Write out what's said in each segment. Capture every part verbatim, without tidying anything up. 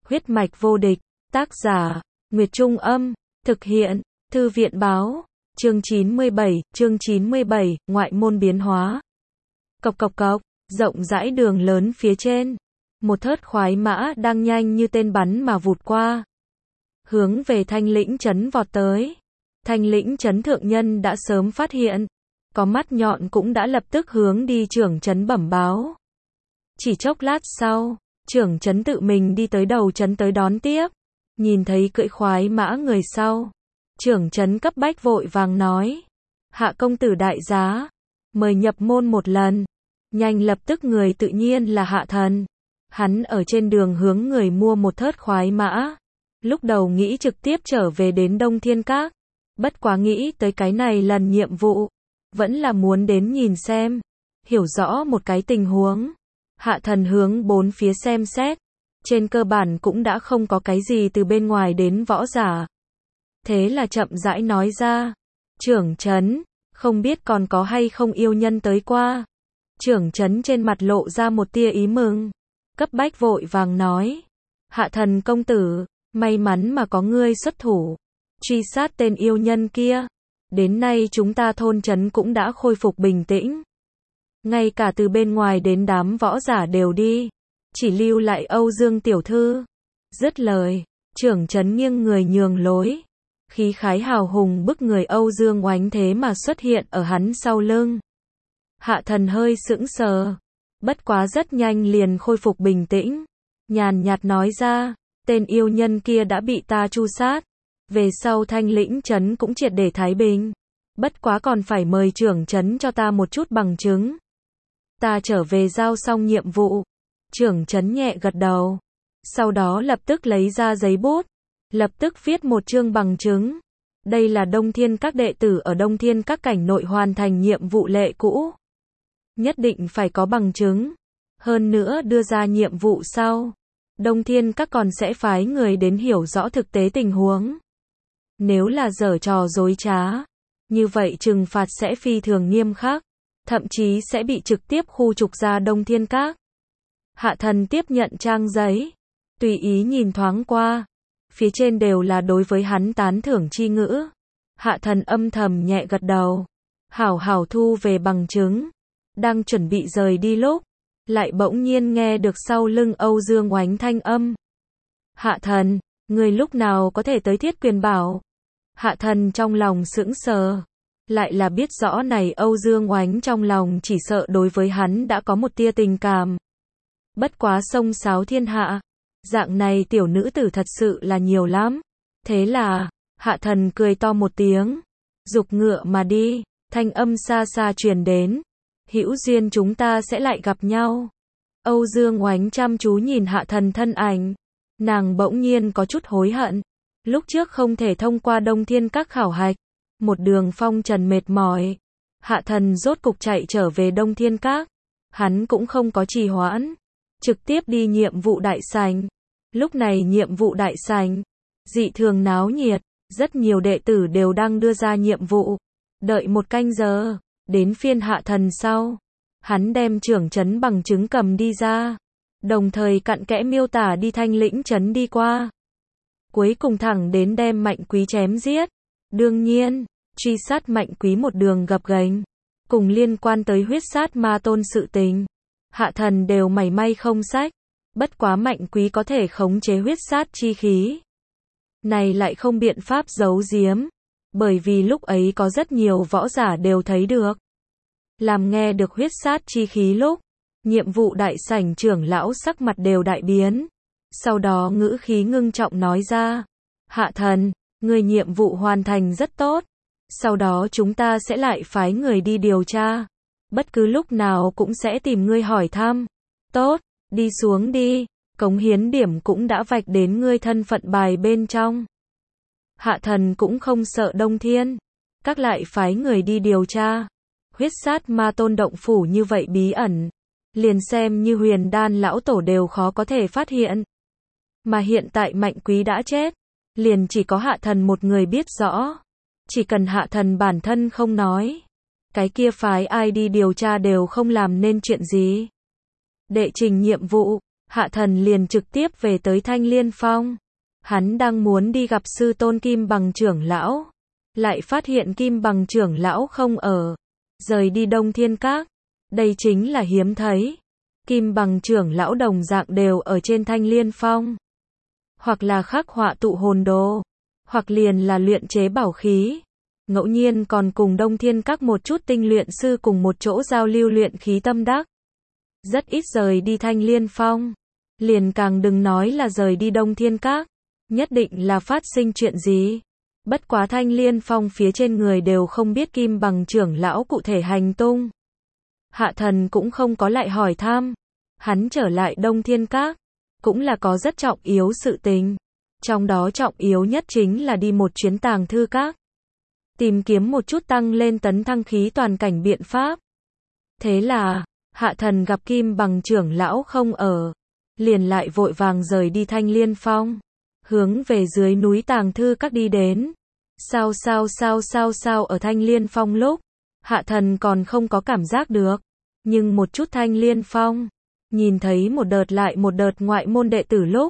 Huyết mạch vô địch, tác giả, Nguyệt Trung Âm, thực hiện, Thư viện Báo, chương chín mươi bảy, chương chín mươi bảy, ngoại môn biến hóa. Cộc cộc cộc, rộng rãi đường lớn phía trên, một thớt khoái mã đang nhanh như tên bắn mà vụt qua, hướng về Thanh Lĩnh trấn vọt tới. Thanh Lĩnh trấn thượng nhân đã sớm phát hiện, có mắt nhọn cũng đã lập tức hướng đi trưởng trấn bẩm báo. Chỉ chốc lát sau, trưởng trấn tự mình đi tới đầu trấn tới đón tiếp, nhìn thấy cưỡi khoái mã người sau, trưởng trấn cấp bách vội vàng nói: "Hạ công tử đại giá, mời nhập môn một lần." Nhanh lập tức người tự nhiên là Hạ Thần. Hắn ở trên đường hướng người mua một thớt khoái mã, lúc đầu nghĩ trực tiếp trở về đến Đông Thiên Các, bất quá nghĩ tới cái này lần nhiệm vụ, vẫn là muốn đến nhìn xem, hiểu rõ một cái tình huống. Hạ Thần hướng bốn phía xem xét, trên cơ bản cũng đã không có cái gì từ bên ngoài đến võ giả. Thế là chậm rãi nói ra: "Trưởng trấn, không biết còn có hay không yêu nhân tới qua?" Trưởng trấn trên mặt lộ ra một tia ý mừng, cấp bách vội vàng nói: "Hạ Thần công tử, may mắn mà có ngươi xuất thủ, truy sát tên yêu nhân kia. Đến nay chúng ta thôn trấn cũng đã khôi phục bình tĩnh. Ngay cả từ bên ngoài đến đám võ giả đều đi, chỉ lưu lại Âu Dương tiểu thư." Dứt lời, trưởng trấn nghiêng người nhường lối, khí khái hào hùng bức người Âu Dương Oánh thế mà xuất hiện ở hắn sau lưng. Hạ Thần hơi sững sờ, bất quá rất nhanh liền khôi phục bình tĩnh, nhàn nhạt nói ra: "Tên yêu nhân kia đã bị ta tru sát, về sau Thanh Lĩnh trấn cũng triệt để thái bình, bất quá còn phải mời trưởng trấn cho ta một chút bằng chứng. Ta trở về giao xong nhiệm vụ." Trưởng trấn nhẹ gật đầu, sau đó lập tức lấy ra giấy bút, lập tức viết một chương bằng chứng. Đây là Đông Thiên Các đệ tử ở Đông Thiên Các cảnh nội hoàn thành nhiệm vụ lệ cũ, nhất định phải có bằng chứng. Hơn nữa đưa ra nhiệm vụ sau, Đông Thiên Các còn sẽ phái người đến hiểu rõ thực tế tình huống. Nếu là giở trò dối trá, như vậy trừng phạt sẽ phi thường nghiêm khắc, thậm chí sẽ bị trực tiếp khu trục ra Đông Thiên Các." Hạ Thần tiếp nhận trang giấy, tùy ý nhìn thoáng qua, phía trên đều là đối với hắn tán thưởng chi ngữ. Hạ Thần âm thầm nhẹ gật đầu, hảo hảo thu về bằng chứng, đang chuẩn bị rời đi lúc, lại bỗng nhiên nghe được sau lưng Âu Dương Oánh thanh âm: "Hạ Thần, người lúc nào có thể tới Thiết Quyền Bảo?" Hạ Thần trong lòng sững sờ, lại là biết rõ này Âu Dương Oánh trong lòng chỉ sợ đối với hắn đã có một tia tình cảm. Bất quá xông xáo thiên hạ, dạng này tiểu nữ tử thật sự là nhiều lắm. Thế là, Hạ Thần cười to một tiếng, dục ngựa mà đi, thanh âm xa xa truyền đến: "Hữu duyên chúng ta sẽ lại gặp nhau." Âu Dương Oánh chăm chú nhìn Hạ Thần thân ảnh, nàng bỗng nhiên có chút hối hận, lúc trước không thể thông qua Đông Thiên Các khảo hạch, một đường phong trần mệt mỏi, Hạ Thần rốt cục chạy trở về Đông Thiên Các, hắn cũng không có trì hoãn, trực tiếp đi nhiệm vụ đại sảnh. Lúc này nhiệm vụ đại sảnh dị thường náo nhiệt, rất nhiều đệ tử đều đang đưa ra nhiệm vụ. Đợi một canh giờ, đến phiên Hạ Thần sau, hắn đem trưởng trấn bằng chứng cầm đi ra, đồng thời cặn kẽ miêu tả đi Thanh Lĩnh trấn đi qua, cuối cùng thẳng đến đem Mạnh Quý chém giết. Đương nhiên, truy sát Mạnh Quý một đường gập ghềnh, cùng liên quan tới huyết sát ma tôn sự tình, Hạ Thần đều mảy may không sách. Bất quá Mạnh Quý có thể khống chế huyết sát chi khí, này lại không biện pháp giấu giếm, bởi vì lúc ấy có rất nhiều võ giả đều thấy được. Làm nghe được huyết sát chi khí lúc, nhiệm vụ đại sảnh trưởng lão sắc mặt đều đại biến, sau đó ngữ khí ngưng trọng nói ra: "Hạ Thần, người nhiệm vụ hoàn thành rất tốt, sau đó chúng ta sẽ lại phái người đi điều tra, bất cứ lúc nào cũng sẽ tìm ngươi hỏi thăm." "Tốt, đi xuống đi, cống hiến điểm cũng đã vạch đến ngươi thân phận bài bên trong." Hạ Thần cũng không sợ Đông Thiên Các lại phái người đi điều tra. Huyết sát ma tôn động phủ như vậy bí ẩn, liền xem như Huyền Đan lão tổ đều khó có thể phát hiện. Mà hiện tại Mạnh Quý đã chết, liền chỉ có Hạ Thần một người biết rõ. Chỉ cần Hạ Thần bản thân không nói, cái kia phái ai đi điều tra đều không làm nên chuyện gì. Đệ trình nhiệm vụ, Hạ Thần liền trực tiếp về tới Thanh Liên Phong. Hắn đang muốn đi gặp sư tôn Kim Bằng trưởng lão, lại phát hiện Kim Bằng trưởng lão không ở, rời đi Đông Thiên Các. Đây chính là hiếm thấy. Kim Bằng trưởng lão đồng dạng đều ở trên Thanh Liên Phong. Hoặc là khắc họa tụ hồn đồ, hoặc liền là luyện chế bảo khí. Ngẫu nhiên còn cùng Đông Thiên Các một chút tinh luyện sư cùng một chỗ giao lưu luyện khí tâm đắc. Rất ít rời đi Thanh Liên Phong. Liền càng đừng nói là rời đi Đông Thiên Các. Nhất định là phát sinh chuyện gì. Bất quá Thanh Liên Phong phía trên người đều không biết Kim Bằng trưởng lão cụ thể hành tung. Hạ Thần cũng không có lại hỏi thăm. Hắn trở lại Đông Thiên Các, cũng là có rất trọng yếu sự tình. Trong đó trọng yếu nhất chính là đi một chuyến Tàng Thư Các. Tìm kiếm một chút tăng lên tấn thăng khí toàn cảnh biện pháp. Thế là, Hạ Thần gặp Kim Bằng trưởng lão không ở, liền lại vội vàng rời đi Thanh Liên Phong, hướng về dưới núi Tàng Thư Các đi đến. Sao sao sao sao sao ở Thanh Liên Phong lúc, Hạ Thần còn không có cảm giác được, nhưng một chút Thanh Liên Phong, nhìn thấy một đợt lại một đợt ngoại môn đệ tử lúc,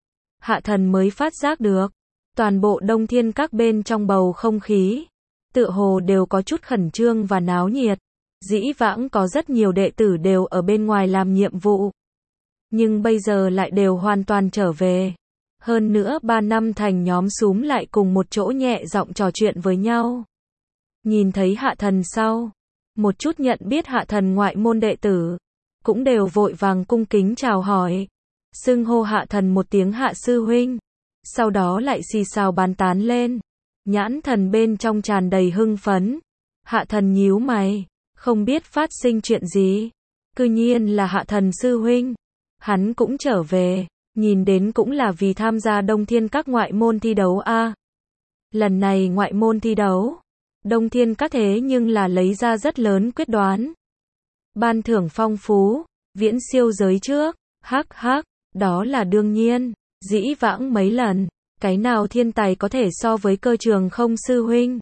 Hạ Thần mới phát giác được, toàn bộ Đông Thiên Các bên trong bầu không khí, tựa hồ đều có chút khẩn trương và náo nhiệt. Dĩ vãng có rất nhiều đệ tử đều ở bên ngoài làm nhiệm vụ, nhưng bây giờ lại đều hoàn toàn trở về. Hơn nữa ba năm thành nhóm xúm lại cùng một chỗ nhẹ giọng trò chuyện với nhau. Nhìn thấy Hạ Thần sau, một chút nhận biết Hạ Thần ngoại môn đệ tử, cũng đều vội vàng cung kính chào hỏi, xưng hô Hạ Thần một tiếng Hạ sư huynh, sau đó lại xì xào bàn tán lên, nhãn thần bên trong tràn đầy hưng phấn. Hạ Thần nhíu mày, không biết phát sinh chuyện gì, cư nhiên là Hạ Thần sư huynh, hắn cũng trở về, nhìn đến cũng là vì tham gia Đông Thiên Các ngoại môn thi đấu a. À, lần này ngoại môn thi đấu, Đông Thiên Các thế nhưng là lấy ra rất lớn quyết đoán. Ban thưởng phong phú, viễn siêu giới trước, hắc hắc, đó là đương nhiên, dĩ vãng mấy lần, cái nào thiên tài có thể so với Cơ Trường Không sư huynh.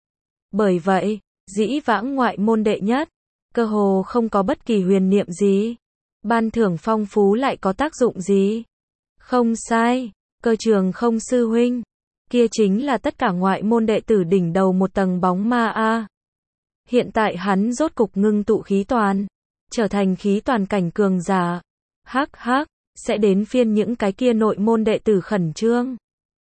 Bởi vậy, dĩ vãng ngoại môn đệ nhất, cơ hồ không có bất kỳ huyền niệm gì. Ban thưởng phong phú lại có tác dụng gì? Không sai, Cơ Trường Không sư huynh, kia chính là tất cả ngoại môn đệ tử đỉnh đầu một tầng bóng ma a. Hiện tại hắn rốt cục ngưng tụ khí toàn, trở thành khí toàn cảnh cường giả. Hắc hắc, sẽ đến phiên những cái kia nội môn đệ tử khẩn trương.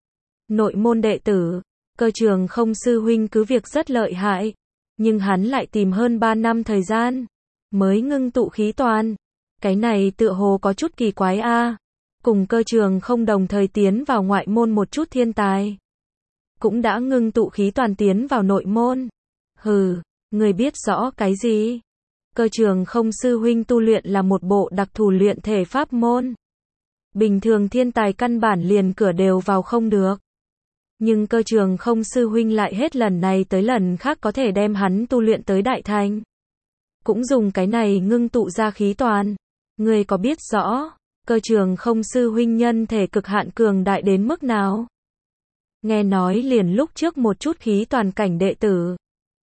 Nội môn đệ tử, Cơ Trường Không sư huynh cứ việc rất lợi hại, nhưng hắn lại tìm hơn ba năm thời gian mới ngưng tụ khí toàn. Cái này tựa hồ có chút kỳ quái a. À. Cùng Cơ Trường Không đồng thời tiến vào ngoại môn một chút thiên tài, cũng đã ngưng tụ khí toàn tiến vào nội môn. Hừ, người biết rõ cái gì? Cơ Trường Không sư huynh tu luyện là một bộ đặc thù luyện thể pháp môn. Bình thường thiên tài căn bản liền cửa đều vào không được. Nhưng Cơ Trường Không sư huynh lại hết lần này tới lần khác có thể đem hắn tu luyện tới đại thành. Cũng dùng cái này ngưng tụ ra khí toàn. Ngươi có biết rõ, Cơ Trường Không sư huynh nhân thể cực hạn cường đại đến mức nào? Nghe nói liền lúc trước một chút khí toàn cảnh đệ tử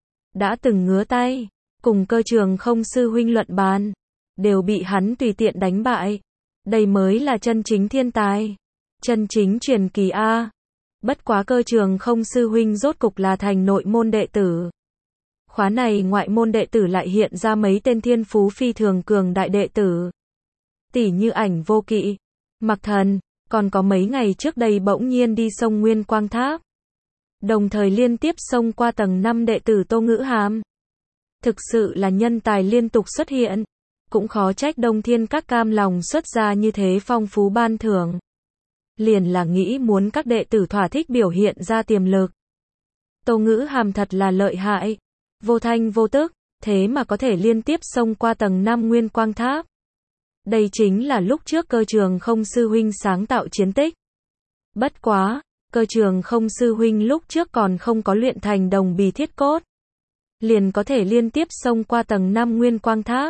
đã từng ngứa tay, cùng Cơ Trường Không sư huynh luận bàn, đều bị hắn tùy tiện đánh bại. Đây mới là chân chính thiên tài, chân chính truyền kỳ a. Bất quá Cơ Trường Không sư huynh rốt cục là thành nội môn đệ tử. Khóa này ngoại môn đệ tử lại hiện ra mấy tên thiên phú phi thường cường đại đệ tử. Tỷ như Ảnh Vô Kỵ, Mặc Thần, còn có mấy ngày trước đây bỗng nhiên đi sông Nguyên Quang Tháp. Đồng thời liên tiếp xông qua tầng năm đệ tử Tô Ngữ Hàm. Thực sự là nhân tài liên tục xuất hiện. Cũng khó trách Đông Thiên Các cam lòng xuất ra như thế phong phú ban thưởng. Liền là nghĩ muốn các đệ tử thỏa thích biểu hiện ra tiềm lực. Tô Ngữ Hàm thật là lợi hại, vô thanh vô tức, thế mà có thể liên tiếp xông qua tầng năm Nguyên Quang Tháp. Đây chính là lúc trước Cơ Trường Không sư huynh sáng tạo chiến tích. Bất quá, Cơ Trường Không sư huynh lúc trước còn không có luyện thành đồng bì thiết cốt, liền có thể liên tiếp xông qua tầng năm Nguyên Quang Tháp.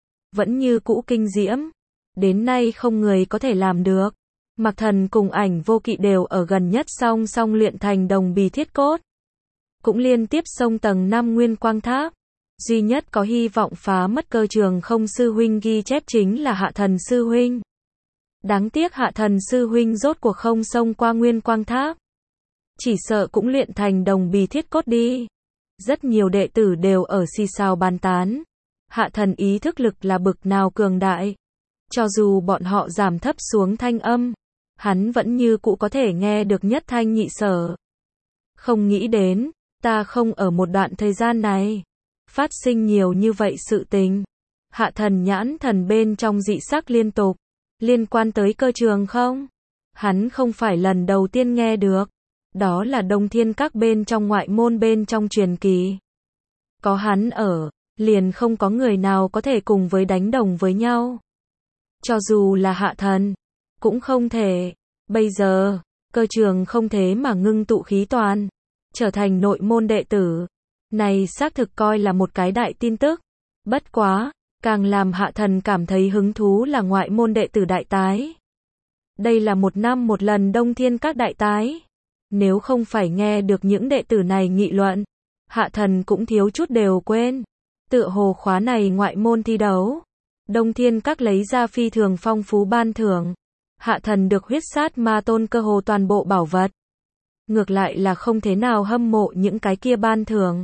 Vẫn như cũ kinh diễm, đến nay không người có thể làm được. Mặc Thần cùng Ảnh Vô Kỵ đều ở gần nhất song song luyện thành đồng bì thiết cốt, cũng liên tiếp xông tầng năm Nguyên Quang Tháp. Duy nhất có hy vọng phá mất Cơ Trường Không sư huynh ghi chép chính là Hạ Thần sư huynh. Đáng tiếc Hạ Thần sư huynh rốt cuộc không xông qua Nguyên Quang Tháp. Chỉ sợ cũng luyện thành đồng bì thiết cốt đi. Rất nhiều đệ tử đều ở xì xào bàn tán. Hạ Thần ý thức lực là bực nào cường đại. Cho dù bọn họ giảm thấp xuống thanh âm, hắn vẫn như cũ có thể nghe được nhất thanh nhị sở. Không nghĩ đến, ta không ở một đoạn thời gian này. Phát sinh nhiều như vậy sự tình. Hạ Thần nhãn thần bên trong dị sắc liên tục. Liên quan tới cơ trường không? Hắn không phải lần đầu tiên nghe được. Đó là Đông Thiên Các bên trong ngoại môn bên trong truyền kỳ. Có hắn ở, liền không có người nào có thể cùng với đánh đồng với nhau. Cho dù là Hạ Thần, cũng không thể. Bây giờ, cơ trường không thế mà ngưng tụ khí toàn, trở thành nội môn đệ tử. Này xác thực coi là một cái đại tin tức. Bất quá, càng làm Hạ Thần cảm thấy hứng thú là ngoại môn đệ tử đại tái. Đây là một năm một lần Đông Thiên Các đại tái. Nếu không phải nghe được những đệ tử này nghị luận, Hạ Thần cũng thiếu chút đều quên. Tựa hồ khóa này ngoại môn thi đấu, Đông Thiên Các lấy ra phi thường phong phú ban thưởng. Hạ Thần được huyết sát ma tôn cơ hồ toàn bộ bảo vật. Ngược lại là không thế nào hâm mộ những cái kia ban thưởng.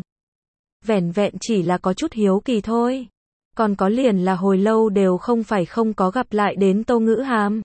Vẻn vẹn chỉ là có chút hiếu kỳ thôi. Còn có liền là hồi lâu đều không phải không có gặp lại đến Tô Ngữ Hàm.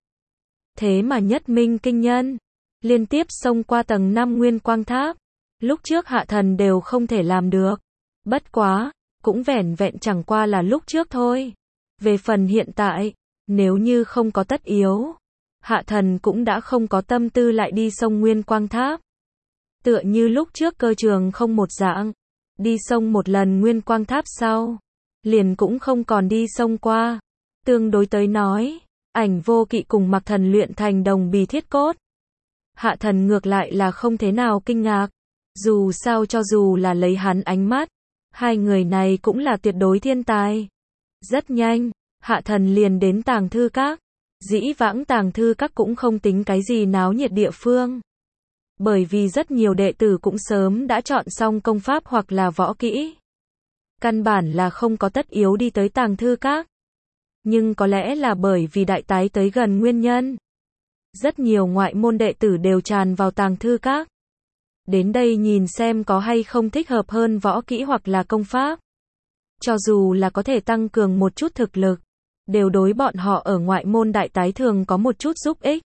Thế mà nhất minh kinh nhân, liên tiếp xông qua tầng năm Nguyên Quang Tháp. Lúc trước Hạ Thần đều không thể làm được. Bất quá, cũng vẻn vẹn chẳng qua là lúc trước thôi. Về phần hiện tại, nếu như không có tất yếu, Hạ Thần cũng đã không có tâm tư lại đi sông Nguyên Quang Tháp. Tựa như lúc trước cơ trường không một dạng, đi sông một lần Nguyên Quang Tháp sau, liền cũng không còn đi sông qua. Tương đối tới nói, Ảnh Vô Kỵ cùng Mạc Thần luyện thành đồng bì thiết cốt. Hạ Thần ngược lại là không thế nào kinh ngạc. Dù sao cho dù là lấy hắn ánh mắt, hai người này cũng là tuyệt đối thiên tài. Rất nhanh, Hạ Thần liền đến Tàng Thư Các. Dĩ vãng Tàng Thư Các cũng không tính cái gì náo nhiệt địa phương. Bởi vì rất nhiều đệ tử cũng sớm đã chọn xong công pháp hoặc là võ kỹ. Căn bản là không có tất yếu đi tới Tàng Thư Các. Nhưng có lẽ là bởi vì đại tái tới gần nguyên nhân. Rất nhiều ngoại môn đệ tử đều tràn vào Tàng Thư Các. Đến đây nhìn xem có hay không thích hợp hơn võ kỹ hoặc là công pháp. Cho dù là có thể tăng cường một chút thực lực, đều đối bọn họ ở ngoại môn đại tái thường có một chút giúp ích.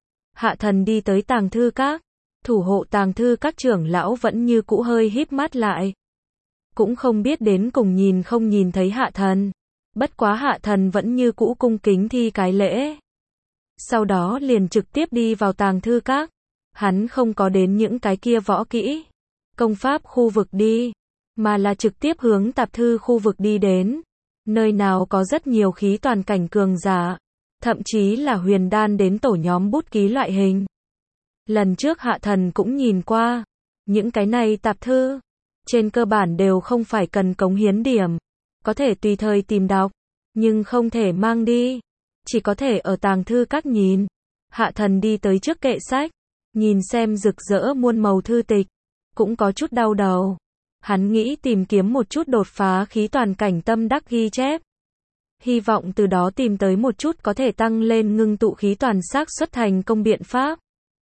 Hạ Thần đi tới Tàng Thư Các, thủ hộ Tàng Thư Các trưởng lão vẫn như cũ hơi híp mắt lại. Cũng không biết đến cùng nhìn không nhìn thấy Hạ Thần. Bất quá Hạ Thần vẫn như cũ cung kính thi cái lễ. Sau đó liền trực tiếp đi vào Tàng Thư Các. Hắn không có đến những cái kia võ kỹ, công pháp khu vực đi, mà là trực tiếp hướng tạp thư khu vực đi đến. Nơi nào có rất nhiều khí toàn cảnh cường giả, thậm chí là huyền đan đến tổ nhóm bút ký loại hình. Lần trước Hạ Thần cũng nhìn qua, những cái này tạp thư, trên cơ bản đều không phải cần cống hiến điểm, có thể tùy thời tìm đọc, nhưng không thể mang đi, chỉ có thể ở Tàng Thư Các nhìn. Hạ Thần đi tới trước kệ sách, nhìn xem rực rỡ muôn màu thư tịch, cũng có chút đau đầu. Hắn nghĩ tìm kiếm một chút đột phá khí toàn cảnh tâm đắc ghi chép. Hy vọng từ đó tìm tới một chút có thể tăng lên ngưng tụ khí toàn xác suất thành công biện pháp.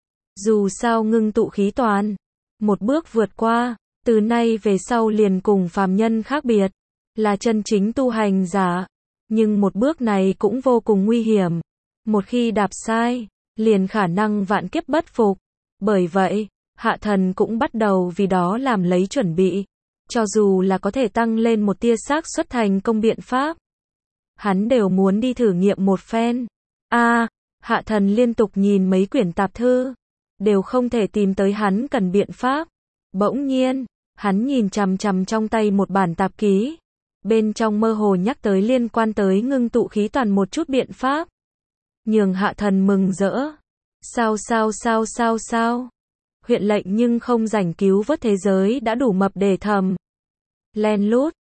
Dù sao ngưng tụ khí toàn, một bước vượt qua, từ nay về sau liền cùng phàm nhân khác biệt, là chân chính tu hành giả. Nhưng một bước này cũng vô cùng nguy hiểm. Một khi đạp sai, liền khả năng vạn kiếp bất phục. Bởi vậy, Hạ Thần cũng bắt đầu vì đó làm lấy chuẩn bị. Cho dù là có thể tăng lên một tia xác suất thành công biện pháp, hắn đều muốn đi thử nghiệm một phen. A, à, Hạ Thần liên tục nhìn mấy quyển tạp thư, đều không thể tìm tới hắn cần biện pháp. Bỗng nhiên, hắn nhìn chằm chằm trong tay một bản tạp ký. Bên trong mơ hồ nhắc tới liên quan tới ngưng tụ khí toàn một chút biện pháp. Nhường Hạ Thần mừng rỡ. Sao sao sao sao sao? Huyện lệnh nhưng không rảnh cứu vớt thế giới đã đủ mập để thầm. Len lút,